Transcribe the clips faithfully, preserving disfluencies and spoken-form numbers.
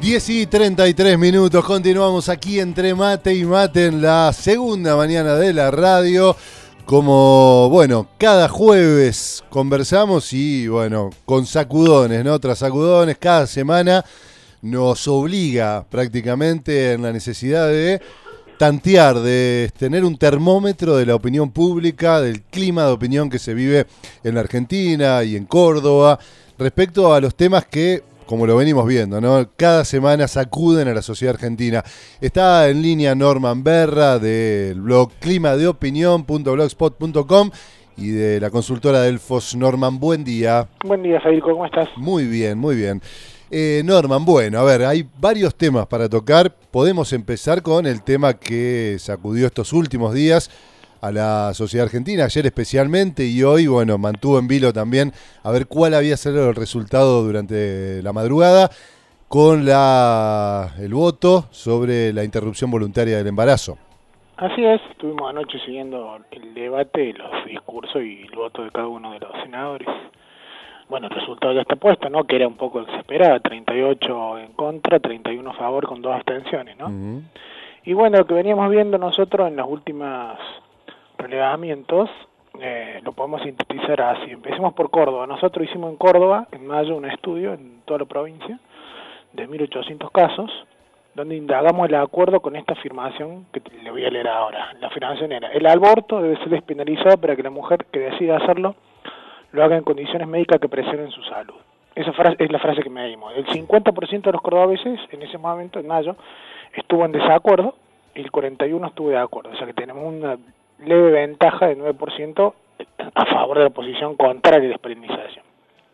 diez y treinta y tres minutos, continuamos aquí entre mate y mate en la segunda mañana de la radio. Como, bueno, cada jueves conversamos y, bueno, con sacudones, ¿no? Tras sacudones, cada semana nos obliga prácticamente en la necesidad de tantear, de tener un termómetro de la opinión pública, del clima de opinión que se vive en la Argentina y en Córdoba, respecto a los temas que, como lo venimos viendo, ¿no? Cada semana sacuden a la sociedad argentina. Está en línea Norman Berra del blog clima de opinión punto blogspot punto com y de la consultora Delfos. Norman, buen día. Buen día, Federico, ¿cómo estás? Muy bien, muy bien. Eh, Norman, bueno, a ver, hay varios temas para tocar. Podemos empezar con el tema que sacudió estos últimos días a la sociedad argentina, ayer especialmente, y hoy, bueno, mantuvo en vilo también a ver cuál había sido el resultado durante la madrugada con la el voto sobre la interrupción voluntaria del embarazo. Así es, estuvimos anoche siguiendo el debate, los discursos y el voto de cada uno de los senadores. Bueno, el resultado ya está puesto, ¿no? Que era un poco desesperado, treinta y ocho en contra, treinta y uno a favor con dos abstenciones, ¿no? Uh-huh. Y bueno, lo que veníamos viendo nosotros en las últimas relevamientos, eh, lo podemos sintetizar así. Empecemos por Córdoba. Nosotros hicimos en Córdoba, en mayo, un estudio en toda la provincia de mil ochocientos casos, donde indagamos el acuerdo con esta afirmación que le voy a leer ahora. La afirmación era: el aborto debe ser despenalizado para que la mujer que decida hacerlo lo haga en condiciones médicas que preserven su salud. Esa frase es la frase que medimos. El cincuenta por ciento de los cordobeses, en ese momento, en mayo, estuvo en desacuerdo y el cuarenta y uno por ciento estuvo de acuerdo. O sea que tenemos una leve ventaja de nueve por ciento a favor de la posición contraria a la despenalización.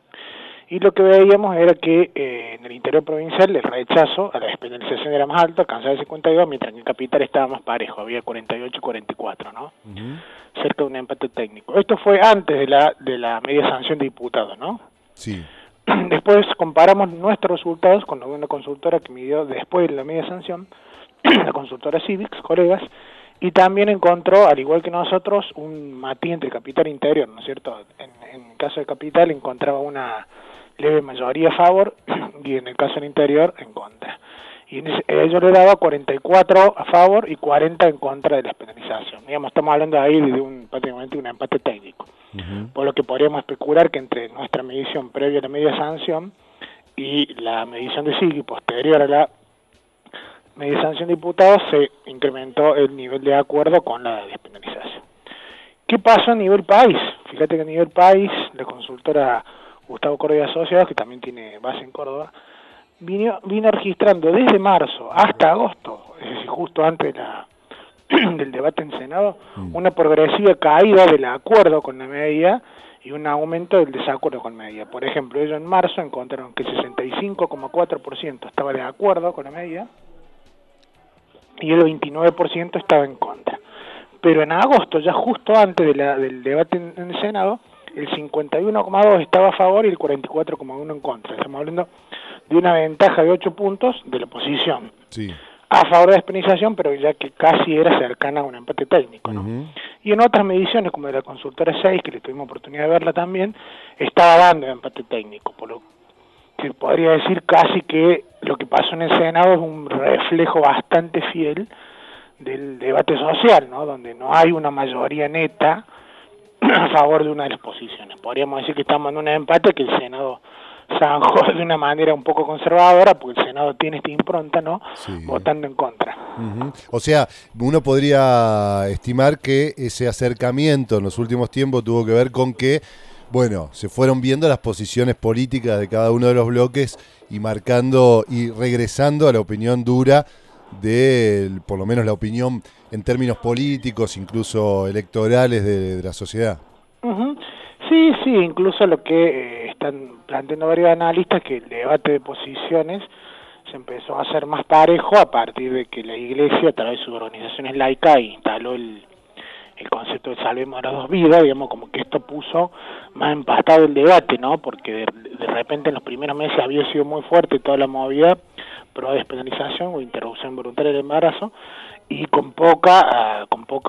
Y lo que veíamos era que eh, en el interior provincial el rechazo a la despenalización era más alto, alcanzaba el cincuenta y dos, mientras que en capital estaba más parejo, había cuarenta y ocho y cuarenta y cuatro, ¿no? Uh-huh. Cerca de un empate técnico. Esto fue antes de la de la media sanción de diputados, ¿no? Sí. Después comparamos nuestros resultados con una consultora que midió después de la media sanción, la consultora Civics, colegas, y también encontró, al igual que nosotros, un matiz entre capital e interior, ¿no es cierto? En, en el caso de capital encontraba una leve mayoría a favor y en el caso del interior en contra. Y en ese, ello le daba cuarenta y cuatro a favor y cuarenta en contra de la despenalización. Digamos, estamos hablando ahí de un prácticamente un empate técnico. Uh-huh. Por lo que podríamos especular que entre nuestra medición previa a la media sanción y la medición de Sigui posterior a la media sanción de diputados se incrementó el nivel de acuerdo con la despenalización. ¿Qué pasó a nivel país? Fíjate que a nivel país la consultora Gustavo Córdoba Asociados, que también tiene base en Córdoba, vino, vino registrando desde marzo hasta agosto, es decir, justo antes de la, del debate en Senado, una progresiva caída del acuerdo con la medida y un aumento del desacuerdo con la medida. Por ejemplo, ellos en marzo encontraron que el sesenta y cinco coma cuatro por ciento estaba de acuerdo con la medida y el veintinueve por ciento estaba en contra. Pero en agosto, ya justo antes de la, del debate en, en el Senado, el cincuenta y uno coma dos por ciento estaba a favor y el cuarenta y cuatro coma uno por ciento en contra. Estamos hablando de una ventaja de ocho puntos de la oposición. Sí. A favor de la despenalización, pero ya que casi era cercana a un empate técnico, ¿no? Uh-huh. Y en otras mediciones, como de la consultora seis, que le tuvimos oportunidad de verla también, estaba dando empate técnico, por lo que podría decir casi que lo que pasó en el Senado es un reflejo bastante fiel del debate social, ¿no? Donde no hay una mayoría neta a favor de una de las posiciones. Podríamos decir que estamos en un empate que el Senado zanjó de una manera un poco conservadora, porque el Senado tiene esta impronta, ¿no? Sí. Votando en contra. Uh-huh. O sea, uno podría estimar que ese acercamiento en los últimos tiempos tuvo que ver con que, bueno, se fueron viendo las posiciones políticas de cada uno de los bloques y marcando y regresando a la opinión dura de, por lo menos la opinión en términos políticos, incluso electorales de, de la sociedad. Uh-huh. Sí, sí, incluso lo que eh, están planteando varios analistas, que el debate de posiciones se empezó a hacer más parejo a partir de que la Iglesia, a través de sus organizaciones laicas, instaló el, el concepto de salvemos las dos vidas, digamos, como que esto puso más empatado el debate, ¿no? Porque de, de repente en los primeros meses había sido muy fuerte toda la movida pro despenalización o interrupción voluntaria del embarazo, y con poca, uh, con poco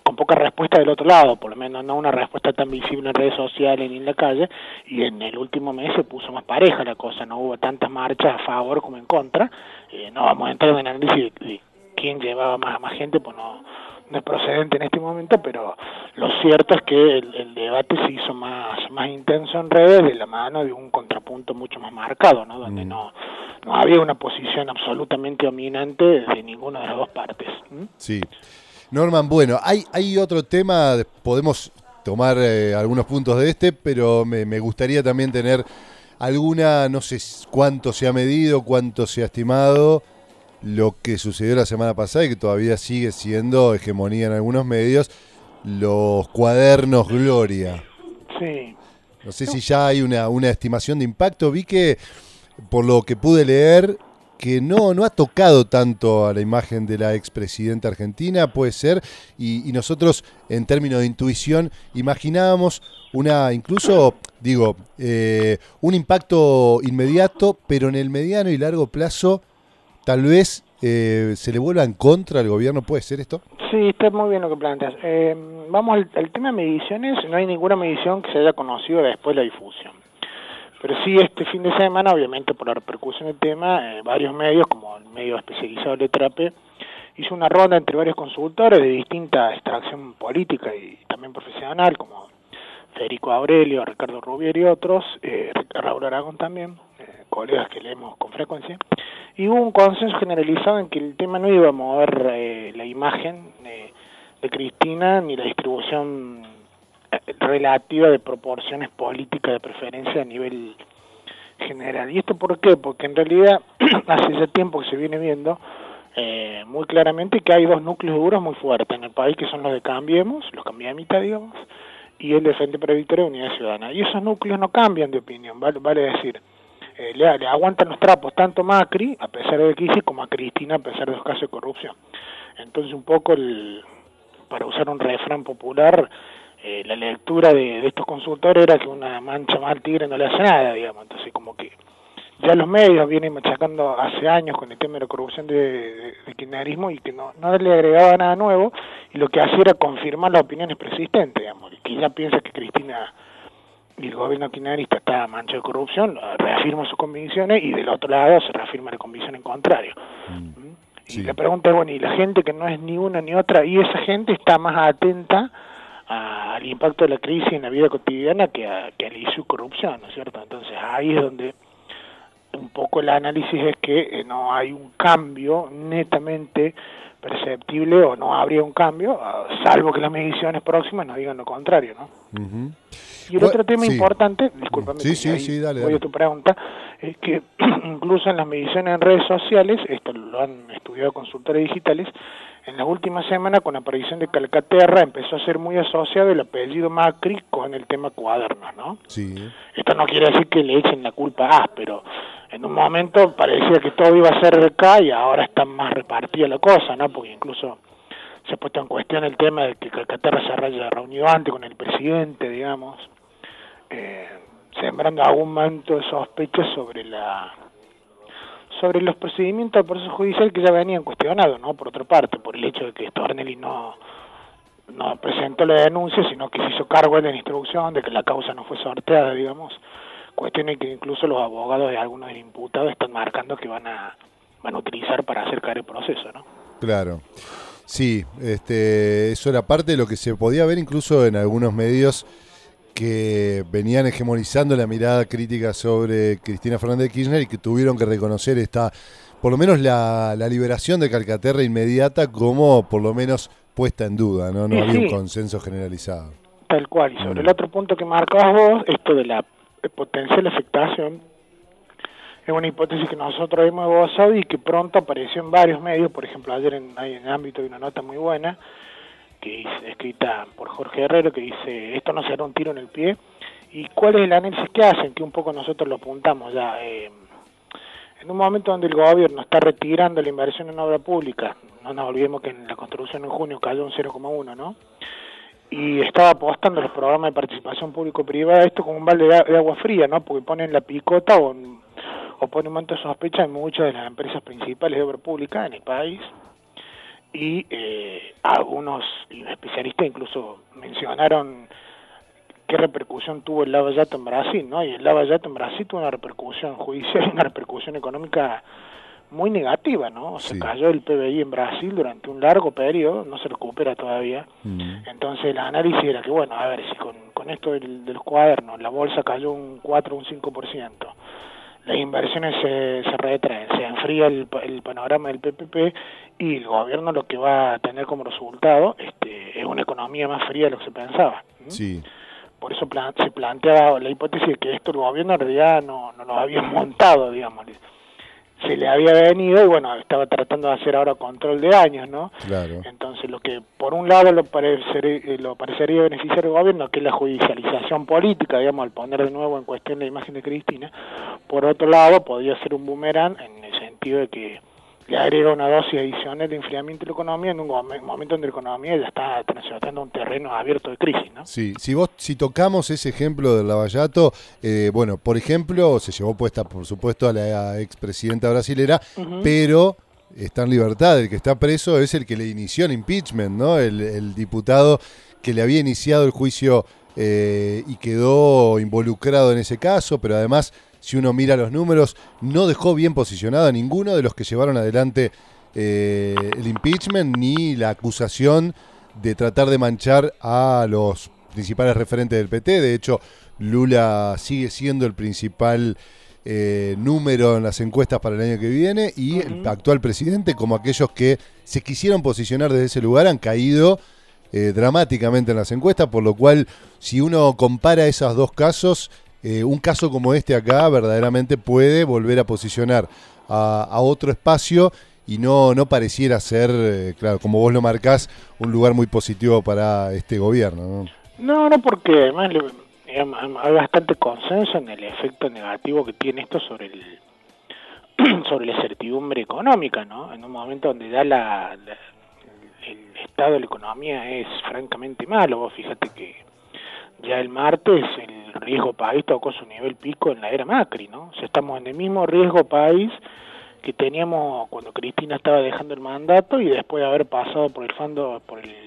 con poca respuesta del otro lado, por lo menos no una respuesta tan visible en redes sociales ni en la calle, y en el último mes se puso más pareja la cosa, no hubo tantas marchas a favor como en contra. Eh, no vamos a entrar en el análisis de, de quién llevaba más, más gente, pues no, no es procedente en este momento, pero lo cierto es que el, el debate se hizo más, más intenso en redes de la mano de un contrapunto mucho más marcado, ¿no? Donde mm. no, no había una posición absolutamente dominante de ninguna de las dos partes. ¿Mm? Sí. Norman, bueno, hay, hay otro tema, podemos tomar eh, algunos puntos de este, pero me, me gustaría también tener alguna, no sé cuánto se ha medido, cuánto se ha estimado, lo que sucedió la semana pasada y que todavía sigue siendo hegemonía en algunos medios, los cuadernos Gloria. Sí. No sé si ya hay una, una estimación de impacto. Vi que, por lo que pude leer, que no, no ha tocado tanto a la imagen de la expresidenta argentina, puede ser, y, y nosotros, en términos de intuición, imaginábamos una, incluso, digo, eh, un impacto inmediato, pero en el mediano y largo plazo, tal vez eh, se le vuelva en contra al gobierno. ¿Puede ser esto? Sí, está muy bien lo que planteas. Eh, vamos al, al tema de mediciones. No hay ninguna medición que se haya conocido después de la difusión. Pero sí, este fin de semana, obviamente por la repercusión del tema, eh, varios medios, como el medio especializado Letrape, hizo una ronda entre varios consultores de distinta extracción política y también profesional, como Federico Aurelio, Ricardo Rubier y otros, eh, Raúl Aragón también, eh, colegas que leemos con frecuencia, y hubo un consenso generalizado en que el tema no iba a mover eh, la imagen eh, de Cristina ni la distribución relativa de proporciones políticas de preferencia a nivel general. ¿Y esto por qué? Porque en realidad hace ya tiempo que se viene viendo eh, muy claramente que hay dos núcleos duros muy fuertes en el país, que son los de Cambiemos, los Cambiamitas, digamos, y el de Frente para Victoria y Unidad Ciudadana. Y esos núcleos no cambian de opinión, vale, vale decir, eh, le, le aguantan los trapos tanto Macri, a pesar de crisis, como a Cristina, a pesar de los casos de corrupción. Entonces, un poco, el, para usar un refrán popular, Eh, la lectura de, de estos consultores era que una mancha más al tigre no le hace nada, digamos. Entonces, como que ya los medios vienen machacando hace años con el tema de la corrupción de, de, de kirchnerismo y que no, no le agregaba nada nuevo, y lo que hacía era confirmar las opiniones persistentes, digamos. Y que ya piensa que Cristina y el gobierno kirchnerista está manchado de corrupción, reafirma sus convicciones, y del otro lado se reafirma la convicción en contrario. Mm. Sí. Y la pregunta es, bueno, y la gente que no es ni una ni otra, y esa gente está más atenta a, al impacto de la crisis en la vida cotidiana que, a, que al issue corrupción, ¿no es cierto? Entonces ahí es donde un poco el análisis es que eh, no hay un cambio netamente perceptible, o no habría un cambio, salvo que las mediciones próximas nos digan lo contrario, ¿no? Uh-huh. Y el otro tema sí. importante, discúlpame, sí, sí, sí, dale, voy dale. a tu pregunta, es que incluso en las mediciones en redes sociales, esto lo han estudiado consultores digitales, en las últimas semanas, con la aparición de Calcaterra, empezó a ser muy asociado el apellido Macri con el tema cuadernos, ¿no? Sí. Esto no quiere decir que le echen la culpa a, pero en un momento parecía que todo iba a ser de acá y ahora está más repartida la cosa, ¿no? Porque incluso se ha puesto en cuestión el tema de que Calcaterra se haya reunido antes con el presidente, digamos, eh, sembrando algún manto de sospecha sobre la sobre los procedimientos del proceso judicial que ya venían cuestionados, ¿no? Por otra parte, por el hecho de que Stornelli no no presentó la denuncia, sino que se hizo cargo de la instrucción, de que la causa no fue sorteada, digamos, cuestiones que incluso los abogados de algunos imputados están marcando que van a van a utilizar para hacer caer el proceso, ¿no? Claro. Sí, este, eso era parte de lo que se podía ver incluso en algunos medios que venían hegemonizando la mirada crítica sobre Cristina Fernández de Kirchner y que tuvieron que reconocer esta, por lo menos la, la liberación de Calcaterra inmediata como por lo menos puesta en duda, ¿no? No sí, había sí. un consenso generalizado. Tal cual. Y sobre mm. el otro punto que marcabas vos, esto de la potencial afectación, es una hipótesis que nosotros hemos esbozado y que pronto apareció en varios medios. Por ejemplo, ayer en, en el ámbito de una nota muy buena que es escrita por Jorge Herrero, que dice, esto no será un tiro en el pie. ¿Y cuál es el análisis que hacen? Que un poco nosotros lo apuntamos ya. Eh, en un momento donde el gobierno está retirando la inversión en obra pública, no nos olvidemos que en la construcción en junio cayó un cero coma uno, ¿no? Y estaba apostando los programas de participación público-privada, esto como un balde de agua fría, ¿no? Porque ponen la picota o, o ponen un manto de sospecha en muchas de las empresas principales de obra pública en el país. y eh, algunos especialistas incluso mencionaron qué repercusión tuvo el Lava Jato en Brasil, ¿no? Y el Lava Jato en Brasil tuvo una repercusión judicial y una repercusión económica muy negativa, ¿no? O sea, sí. Cayó el P B I en Brasil durante un largo periodo, no se recupera todavía. Mm. Entonces el análisis era que, bueno, a ver, si con, con esto del, de los cuadernos, la bolsa cayó un cuatro, un cinco por ciento, las inversiones se, se retraen, se enfría el, el panorama del P P P y el gobierno lo que va a tener como resultado este, es una economía más fría de lo que se pensaba. ¿Mm? Sí. Por eso plan, se plantea la hipótesis de que esto el gobierno en realidad no, no lo había montado, digamos. Se le había venido y bueno, estaba tratando de hacer ahora control de daños, ¿no? Claro. Entonces lo que por un lado lo, parecer, lo parecería beneficiar al gobierno, que es la judicialización política, digamos, al poner de nuevo en cuestión la imagen de Cristina, por otro lado podría ser un boomerang en el sentido de que le agrega una dosis adicional de enfriamiento de la economía en un momento donde la economía ya está transitando un terreno abierto de crisis, ¿no? Sí, si vos, si tocamos ese ejemplo del Lava Jato, eh, bueno, por ejemplo, se llevó puesta, por supuesto, a la expresidenta brasilera, uh-huh. pero está en libertad. El que está preso es el que le inició el impeachment, ¿no? El, el diputado que le había iniciado el juicio eh, y quedó involucrado en ese caso, pero además, si uno mira los números, no dejó bien posicionado a ninguno de los que llevaron adelante eh, el impeachment ni la acusación de tratar de manchar a los principales referentes del P T. De hecho, Lula sigue siendo el principal eh, número en las encuestas para el año que viene y uh-huh. el actual presidente, como aquellos que se quisieron posicionar desde ese lugar, han caído eh, dramáticamente en las encuestas, por lo cual, si uno compara esos dos casos, Eh, un caso como este acá verdaderamente puede volver a posicionar a, a otro espacio y no, no pareciera ser, eh, claro, como vos lo marcás, un lugar muy positivo para este gobierno, ¿no? No, no, porque además digamos, hay bastante consenso en el efecto negativo que tiene esto sobre el sobre la certidumbre económica, ¿no? En un momento donde ya la, la el estado de la economía es francamente malo. Vos fíjate que ya el martes el riesgo país tocó su nivel pico en la era Macri, ¿no? O sea, estamos en el mismo riesgo país que teníamos cuando Cristina estaba dejando el mandato y después de haber pasado por el fondo, por el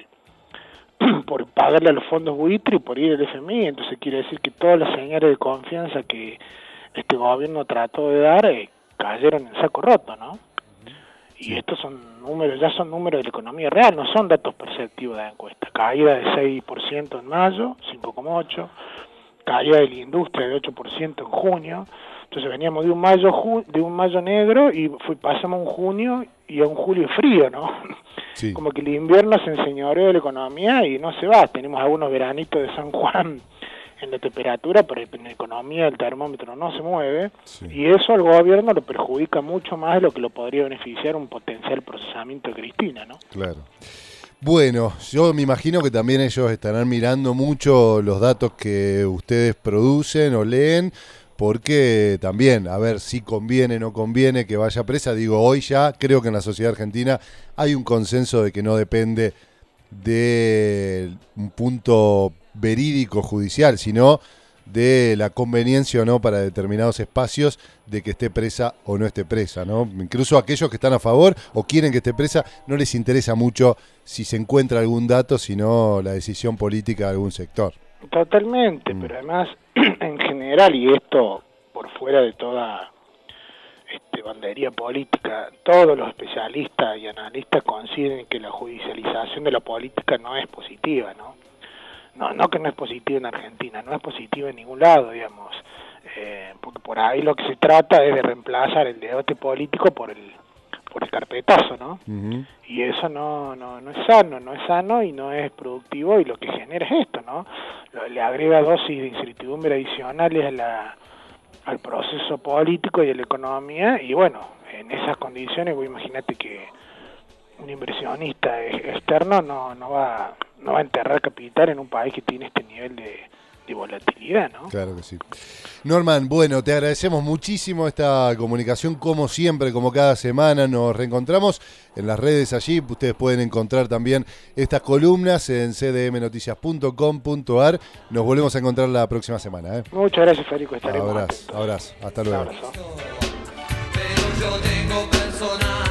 por pagarle a los fondos buitre y por ir al F M I. Entonces quiere decir que todas las señales de confianza que este gobierno trató de dar eh, cayeron en saco roto, ¿no? Y estos son números, ya son números de la economía real, no son datos perceptivos de la encuesta. Caída de seis por ciento en mayo, cinco coma ocho por ciento, caída de la industria de ocho por ciento en junio. Entonces veníamos de un mayo ju- de un mayo negro y fui, pasamos a un junio y a un julio frío, ¿no? Sí. Como que el invierno se enseñoreó de la economía y no se va. Tenemos algunos veranitos de San Juan en la temperatura, pero en la economía el termómetro no se mueve, sí. Y eso al gobierno lo perjudica mucho más de lo que lo podría beneficiar un potencial procesamiento de Cristina, ¿no? Claro. Bueno, yo me imagino que también ellos estarán mirando mucho los datos que ustedes producen o leen, porque también, a ver si conviene o no conviene que vaya presa. Digo, hoy ya creo que en la sociedad argentina hay un consenso de que no depende de un punto verídico judicial, sino de la conveniencia o no para determinados espacios de que esté presa o no esté presa, ¿no? Incluso aquellos que están a favor o quieren que esté presa, no les interesa mucho si se encuentra algún dato, sino la decisión política de algún sector. Totalmente, mm. Pero además, en general, y esto por fuera de toda este, bandería política, todos los especialistas y analistas coinciden que la judicialización de la política no es positiva, ¿no? No, no que no es positiva en Argentina, no es positiva en ningún lado, digamos, eh, porque por ahí lo que se trata es de reemplazar el debate político por el por el carpetazo, ¿no? Uh-huh. Y eso no, no no es sano, no es sano y no es productivo, y lo que genera es esto, ¿no? Lo, le agrega dosis de incertidumbre adicionales a la, al proceso político y a la economía, y bueno, en esas condiciones, vos imagínate que un inversionista externo no, no va no va a enterrar capital en un país que tiene este nivel de, de volatilidad, ¿no? Claro que sí. Norman, bueno, te agradecemos muchísimo esta comunicación, como siempre, como cada semana. Nos reencontramos en las redes allí. Ustedes pueden encontrar también estas columnas en c d m noticias punto com punto a r. Nos volvemos a encontrar la próxima semana, ¿eh? Muchas gracias, Federico. Estaremos abrazo, abrazo. Hasta luego. Un abrazo. Pero yo tengo personal.